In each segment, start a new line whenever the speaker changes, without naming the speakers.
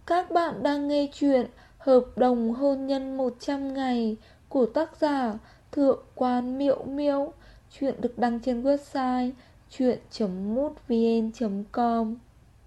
Các bạn đang nghe chuyện Hợp đồng hôn nhân 100 ngày của tác giả Thượng quan Miệu Miêu. Chuyện được đăng trên website chuyện.mútvn.com.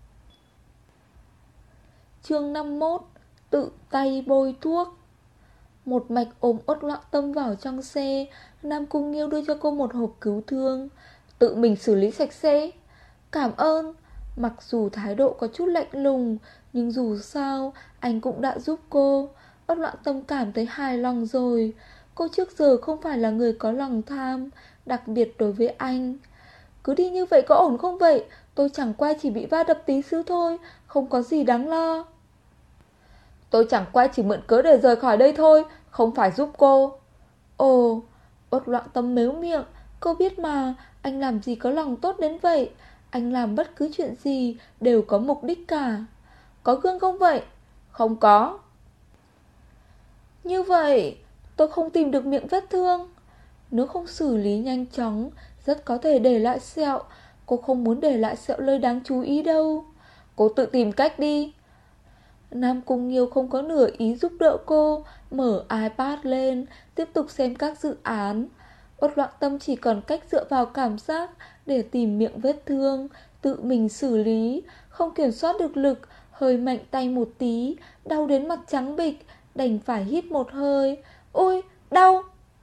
Chương 51. Tự tay bôi thuốc. Một mạch ôm Uất Loạn Tâm vào trong xe. Nam Cung Nghiêu đưa cho cô một hộp cứu thương. Tự mình xử lý sạch sẽ. Cảm ơn. Mặc dù thái độ có chút lạnh lùng, nhưng dù sao anh cũng đã giúp cô. Uất Loạn Tâm cảm thấy hài lòng rồi. Cô trước giờ không phải là người có lòng tham, đặc biệt đối với anh. Cứ đi như vậy có ổn không vậy? Tôi chẳng qua chỉ bị va đập tí xíu thôi, không có gì đáng lo. Tôi chẳng qua chỉ mượn cớ để rời khỏi đây thôi, không phải giúp cô. Ồ, Uất Loạn Tâm mếu miệng. Cô biết mà, anh làm gì có lòng tốt đến vậy. Anh làm bất cứ chuyện gì đều có mục đích cả. Có gương không vậy? Không có. Như vậy tôi không tìm được miệng vết thương. Nếu không xử lý nhanh chóng, rất có thể để lại sẹo. Cô không muốn để lại sẹo lơi đáng chú ý đâu. Cô tự tìm cách đi. Nam Cung Nghiêu không có nửa ý giúp đỡ cô. Mở iPad lên, tiếp tục xem các dự án. Uất Loạn Tâm chỉ còn cách dựa vào cảm giác để tìm miệng vết thương, tự mình xử lý. Không kiểm soát được lực, hơi mạnh tay một tí, đau đến mặt trắng bệch, đành phải hít một hơi. Ôi, đau!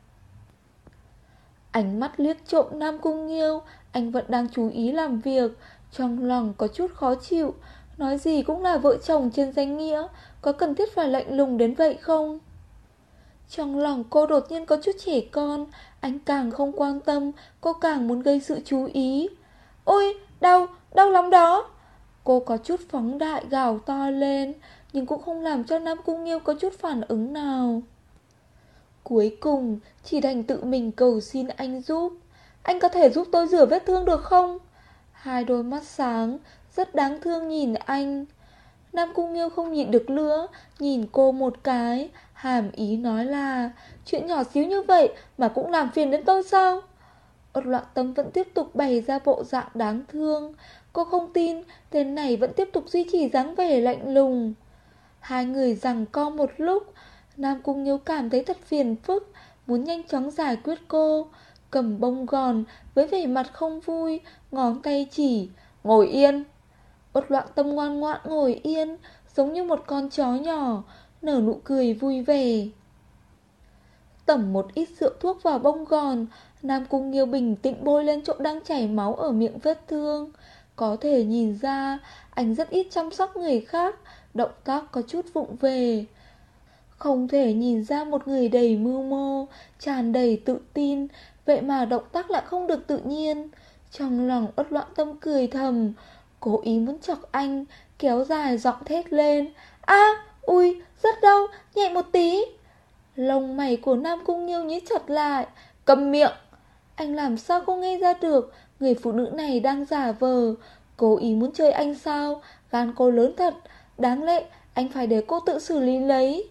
Ánh mắt liếc trộm Nam Cung Nghiêu. Anh vẫn đang chú ý làm việc. Trong lòng có chút khó chịu. Nói gì cũng là vợ chồng trên danh nghĩa, có cần thiết phải lạnh lùng đến vậy không? Trong lòng cô đột nhiên có chút trẻ con. Anh càng không quan tâm, cô càng muốn gây sự chú ý. Ôi, đau, đau lắm đó. Cô có chút phóng đại gào to lên, nhưng cũng không làm cho Nam Cung Nghiêu có chút phản ứng nào. Cuối cùng chỉ đành tự mình cầu xin anh giúp. Anh có thể giúp tôi rửa vết thương được không? Hai đôi mắt sáng, rất đáng thương nhìn anh. Nam Cung Nghiêu không nhịn được nữa, nhìn cô một cái, hàm ý nói là chuyện nhỏ xíu như vậy mà cũng làm phiền đến tôi sao? Uất Loạn Tâm vẫn tiếp tục bày ra bộ dạng đáng thương. Cô không tin tên này vẫn tiếp tục duy trì dáng vẻ lạnh lùng. Hai người giằng co một lúc. Nam Cung Nghiêu cảm thấy thật phiền phức, muốn nhanh chóng giải quyết cô. Cầm bông gòn với vẻ mặt không vui, ngón tay chỉ. Ngồi yên. Uất Loạn Tâm ngoan ngoãn ngồi yên, giống như một con chó nhỏ, nở nụ cười vui vẻ. Tẩm một ít rượu thuốc vào bông gòn. Nam Cung Nghiêu bình tĩnh bôi lên chỗ đang chảy máu ở miệng vết thương. Có thể nhìn ra anh rất ít chăm sóc người khác, động tác có chút vụng về. Không thể nhìn ra một người đầy mưu mô, tràn đầy tự tin, vậy mà động tác lại không được tự nhiên. Trong lòng Uất Loạn Tâm cười thầm, cố ý muốn chọc anh, kéo dài giọng thét lên. Ui, rất đau, nhẹ một tí. Lông mày của Nam Cung Nghiêu nhíu chặt lại. Câm miệng. Anh làm sao không nghe ra được người phụ nữ này đang giả vờ, cố ý muốn chơi anh sao? Gan cô lớn thật. Đáng lẽ anh phải để cô tự xử lý lấy.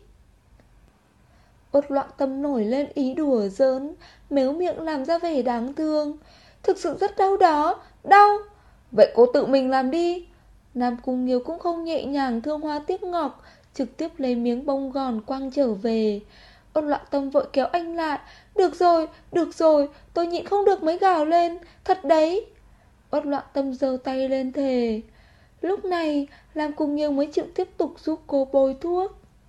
Uất Loạn Tâm nổi lên ý đùa giỡn, méo miệng làm ra vẻ đáng thương. Thực sự rất đau đó. Đau. Vậy cô tự mình làm đi. Nam Cung Nghiêu cũng không nhẹ nhàng thương hoa tiếc ngọc, trực tiếp lấy miếng bông gòn quăng trở về. Uất Loạn Tâm vội kéo anh lại. Được rồi, tôi nhịn không được mới gào lên. Thật đấy. Uất Loạn Tâm giơ tay lên thề. Lúc này Nam Cung Nghiêu mới chịu tiếp tục giúp cô bôi thuốc.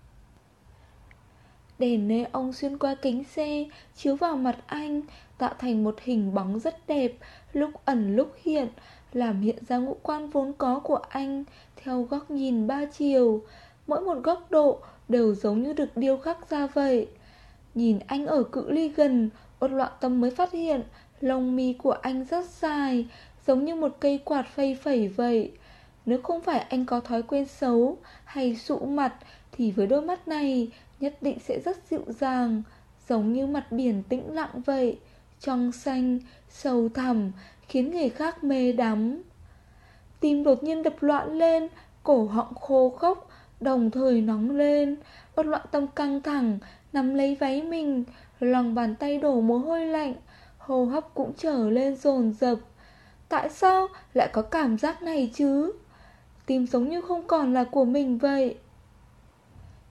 Đèn neon xuyên qua kính xe chiếu vào mặt anh, tạo thành một hình bóng rất đẹp, lúc ẩn lúc hiện, làm hiện ra ngũ quan vốn có của anh theo góc nhìn ba chiều. Mỗi một góc độ đều giống như được điêu khắc ra vậy. Nhìn anh ở cự ly gần, Uất Loạn Tâm mới phát hiện lông mi của anh rất dài, giống như một cây quạt phẩy phẩy vậy. Nếu không phải anh có thói quen xấu hay sụ mặt, thì với đôi mắt này nhất định sẽ rất dịu dàng, giống như mặt biển tĩnh lặng vậy, trong xanh, sâu thẳm, khiến người khác mê đắm. Tim đột nhiên đập loạn lên, cổ họng khô khốc, đồng thời nóng lên. Uất Loạn Tâm căng thẳng, nắm lấy váy mình, lòng bàn tay đổ mồ hôi lạnh, hô hấp cũng trở lên dồn dập. Tại sao lại có cảm giác này chứ? Tim giống như không còn là của mình vậy.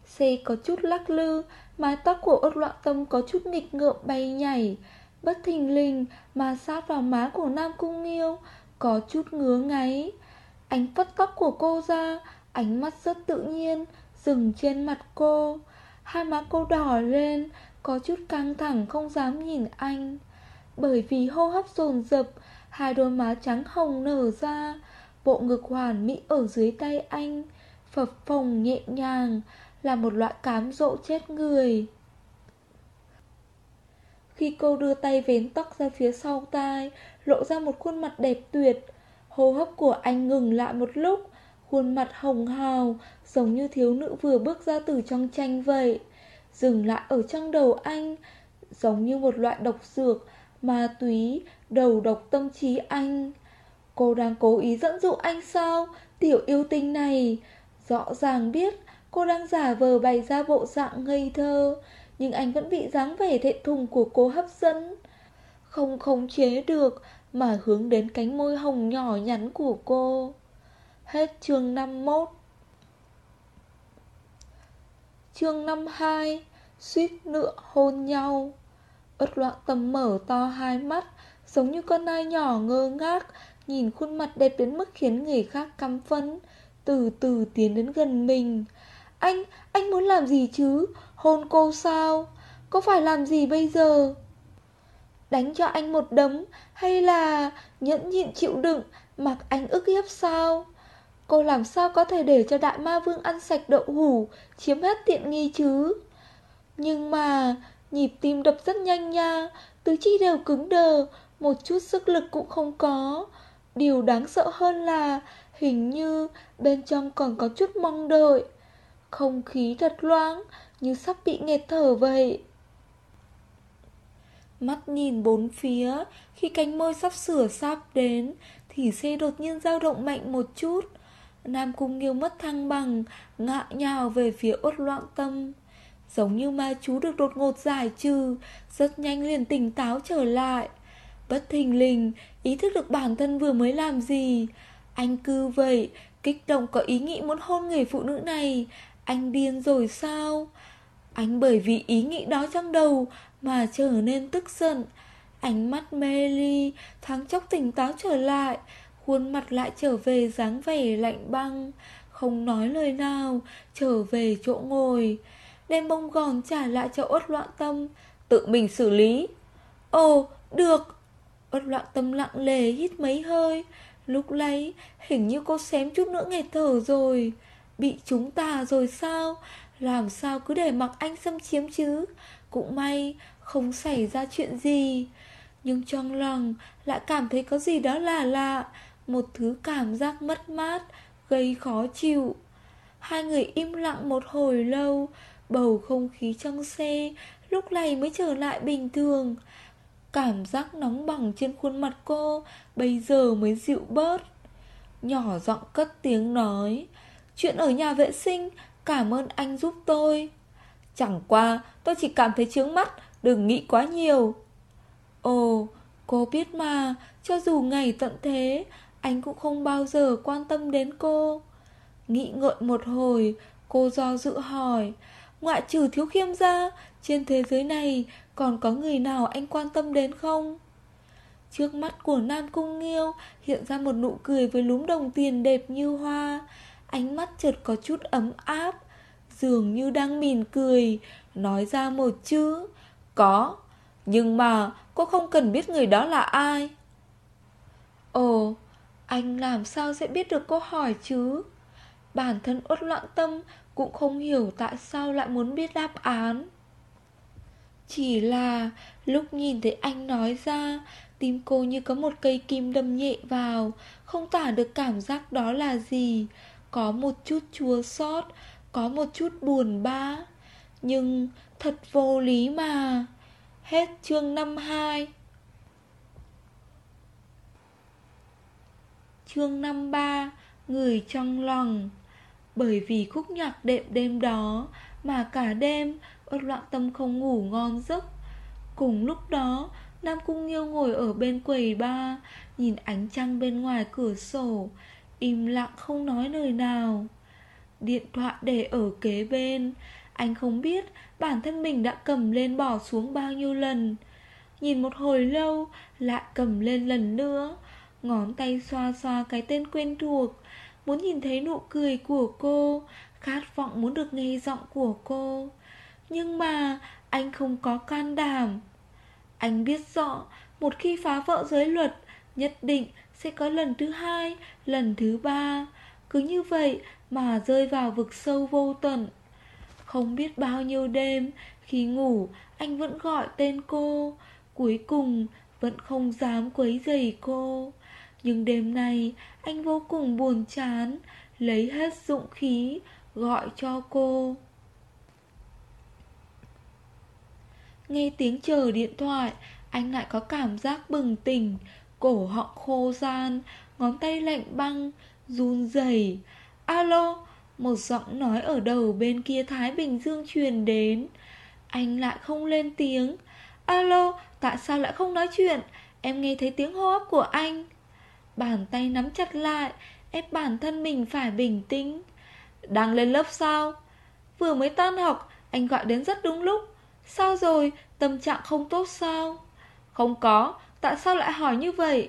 Xe có chút lắc lư, mái tóc của Uất Loạn Tâm có chút nghịch ngợm bay nhảy. Bất thình lình mà sát vào má của Nam Cung Nghiêu, có chút ngứa ngáy. Anh phất tóc của cô ra, ánh mắt rất tự nhiên dừng trên mặt cô. Hai má cô đỏ lên, có chút căng thẳng không dám nhìn anh. Bởi vì hô hấp dồn dập, hai đôi má trắng hồng nở ra, bộ ngực hoàn mỹ ở dưới tay anh phập phồng nhẹ nhàng, là một loại cám dỗ chết người. Khi cô đưa tay vén tóc ra phía sau tai, lộ ra một khuôn mặt đẹp tuyệt. Hô hấp của anh ngừng lại một lúc, khuôn mặt hồng hào, giống như thiếu nữ vừa bước ra từ trong tranh vậy. Dừng lại ở trong đầu anh, giống như một loại độc dược, ma túy, đầu độc tâm trí anh. Cô đang cố ý dẫn dụ anh sao, tiểu yêu tinh này. Rõ ràng biết cô đang giả vờ bày ra bộ dạng ngây thơ, nhưng anh vẫn bị dáng vẻ thẹn thùng của cô hấp dẫn, không khống chế được mà hướng đến cánh môi hồng nhỏ nhắn của cô. Hết chương 51. Chương 52. Suýt nữa hôn nhau. Uất Loạn Tâm mở to hai mắt, giống như con nai nhỏ ngơ ngác, nhìn khuôn mặt đẹp đến mức khiến người khác căm phẫn, từ từ tiến đến gần mình. Anh muốn làm gì chứ? Hôn cô sao? Có phải làm gì bây giờ? Đánh cho anh một đấm, hay là nhẫn nhịn chịu đựng, mặc anh ức hiếp sao? Cô làm sao có thể để cho đại ma vương ăn sạch đậu hủ, chiếm hết tiện nghi chứ? Nhưng mà nhịp tim đập rất nhanh nha, tứ chi đều cứng đờ, một chút sức lực cũng không có. Điều đáng sợ hơn là hình như bên trong còn có chút mong đợi. Không khí thật loãng, như sắp bị nghẹt thở vậy. Mắt nhìn bốn phía, khi cánh môi sắp sửa sáp đến thì xe đột nhiên dao động mạnh một chút. Nam Cung Nghiêu mất thăng bằng, ngã nhào về phía Uất Loạn Tâm. Giống như ma chú được đột ngột giải trừ, rất nhanh liền tỉnh táo trở lại. Bất thình lình, ý thức được bản thân vừa mới làm gì. Anh cứ vậy, kích động có ý nghĩ muốn hôn người phụ nữ này. Anh điên rồi sao? Anh bởi vì ý nghĩ đó trong đầu mà trở nên tức giận. Ánh mắt mê ly, thoáng chốc tỉnh táo trở lại, khuôn mặt lại trở về dáng vẻ lạnh băng, không nói lời nào, trở về chỗ ngồi. Đem bông gòn trả lại cho Uất Loạn Tâm, tự mình xử lý. Ồ, được. Uất Loạn Tâm lặng lề hít mấy hơi. Lúc lấy, hình như cô xém chút nữa nghẹt thở rồi. Bị chúng ta rồi sao? Làm sao cứ để mặc anh xâm chiếm chứ? Cũng may không xảy ra chuyện gì. Nhưng trong lòng lại cảm thấy có gì đó là lạ, một thứ cảm giác mất mát, gây khó chịu. Hai người im lặng một hồi lâu, bầu không khí trong xe lúc này mới trở lại bình thường. Cảm giác nóng bỏng trên khuôn mặt cô bây giờ mới dịu bớt. Nhỏ giọng cất tiếng nói, chuyện ở nhà vệ sinh, cảm ơn anh giúp tôi. Chẳng qua tôi chỉ cảm thấy chướng mắt, đừng nghĩ quá nhiều. Ồ, cô biết mà, cho dù ngày tận thế, anh cũng không bao giờ quan tâm đến cô. Nghĩ ngợi một hồi, cô do dự hỏi, ngoại trừ Thiếu Khiêm ra, trên thế giới này còn có người nào anh quan tâm đến không? Trước mắt của Nam Cung Nghiêu hiện ra một nụ cười với lúm đồng tiền đẹp như hoa. Ánh mắt chợt có chút ấm áp, dường như đang mỉm cười, nói ra một chữ, có. Nhưng mà cô không cần biết người đó là ai. Ồ, anh làm sao sẽ biết được câu hỏi chứ? Bản thân Uất Loạn Tâm cũng không hiểu tại sao lại muốn biết đáp án. Chỉ là lúc nhìn thấy anh nói ra, tim cô như có một cây kim đâm nhẹ vào, không tả được cảm giác đó là gì. Có một chút chua xót, có một chút buồn bã, nhưng thật vô lý mà. Hết chương 52. Chương 53. Người trong lòng. Bởi vì khúc nhạc đệm đêm đó mà cả đêm Uất Loạn Tâm không ngủ ngon giấc. Cùng lúc đó, Nam Cung Nghiêu ngồi ở bên quầy bar, nhìn ánh trăng bên ngoài cửa sổ, im lặng không nói lời nào. Điện thoại để ở kế bên. Anh không biết bản thân mình đã cầm lên bỏ xuống bao nhiêu lần. Nhìn một hồi lâu, lại cầm lên lần nữa. Ngón tay xoa xoa cái tên quen thuộc. Muốn nhìn thấy nụ cười của cô, khát vọng muốn được nghe giọng của cô. Nhưng mà anh không có can đảm. Anh biết rõ, một khi phá vỡ giới luật, nhất định sẽ có lần thứ hai, lần thứ ba. Cứ như vậy mà rơi vào vực sâu vô tận. Không biết bao nhiêu đêm, khi ngủ, anh vẫn gọi tên cô. Cuối cùng, vẫn không dám quấy rầy cô. Nhưng đêm nay, anh vô cùng buồn chán, lấy hết dũng khí, gọi cho cô. Nghe tiếng chờ điện thoại, anh lại có cảm giác bừng tỉnh, cổ họng khô ran, ngón tay lạnh băng, run rẩy. Alo, một giọng nói ở đầu bên kia Thái Bình Dương truyền đến. Anh lại không lên tiếng. Alo, tại sao lại không nói chuyện? Em nghe thấy tiếng hô hấp của anh. Bàn tay nắm chặt lại, ép bản thân mình phải bình tĩnh. Đang lên lớp sao? Vừa mới tan học, anh gọi đến rất đúng lúc. Sao rồi, tâm trạng không tốt sao? Không có, tại sao lại hỏi như vậy?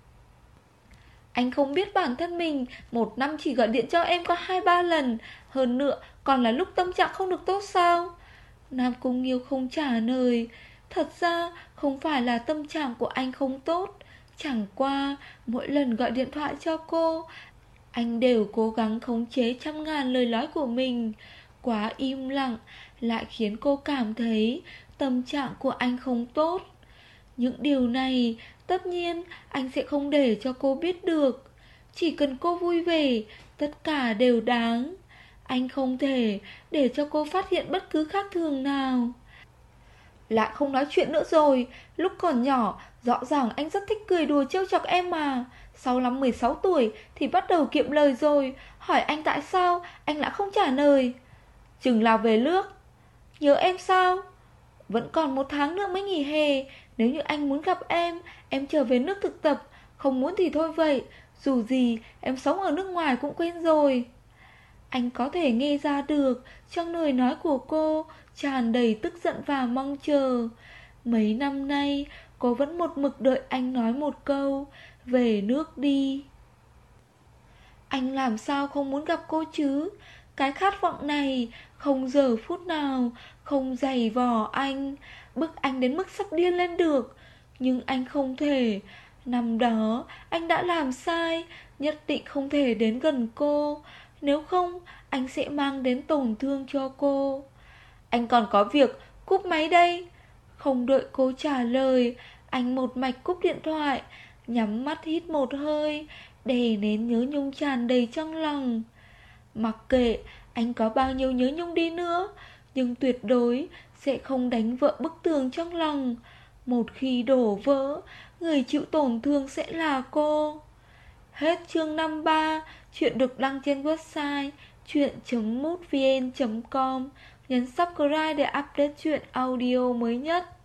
Anh không biết bản thân mình một năm chỉ gọi điện cho em có 2-3 lần. Hơn nữa còn là lúc tâm trạng không được tốt sao? Nam Cung Nghiêu không trả lời. Thật ra không phải là tâm trạng của anh không tốt. Chẳng qua mỗi lần gọi điện thoại cho cô, anh đều cố gắng khống chế trăm ngàn lời nói của mình. Quá im lặng lại khiến cô cảm thấy tâm trạng của anh không tốt. Những điều này tất nhiên anh sẽ không để cho cô biết được. Chỉ cần cô vui vẻ, tất cả đều đáng. Anh không thể để cho cô phát hiện bất cứ khác thường nào. Lại không nói chuyện nữa rồi. Lúc còn nhỏ, rõ ràng anh rất thích cười đùa trêu chọc em mà. Sau năm 16 tuổi thì bắt đầu kiệm lời rồi. Hỏi anh tại sao, anh lại không trả lời. Chừng nào về nước? Nhớ em sao? Vẫn còn 1 tháng nữa mới nghỉ hè. Nếu như anh muốn gặp em trở về nước thực tập. Không muốn thì thôi vậy. Dù gì em sống ở nước ngoài cũng quen rồi. Anh có thể nghe ra được trong lời nói của cô tràn đầy tức giận và mong chờ. Mấy năm nay cô vẫn một mực đợi anh nói một câu về nước đi. Anh làm sao không muốn gặp cô chứ? Cái khát vọng này không giờ phút nào không giày vò anh, bức anh đến mức sắp điên lên được. Nhưng anh không thể. Năm đó anh đã làm sai, nhất định không thể đến gần cô. Nếu không anh sẽ mang đến tổn thương cho cô. Anh còn có việc, cúp máy đây. Không đợi cô trả lời, anh một mạch cúp điện thoại, nhắm mắt hít một hơi, đè nén nhớ nhung tràn đầy trong lòng. Mặc kệ anh có bao nhiêu nhớ nhung đi nữa, nhưng tuyệt đối sẽ không đánh vỡ bức tường trong lòng. Một khi đổ vỡ, người chịu tổn thương sẽ là cô. Hết chương 53. Chuyện được đăng trên website chuyện.mútvn.com. Nhấn subscribe để update chuyện audio mới nhất.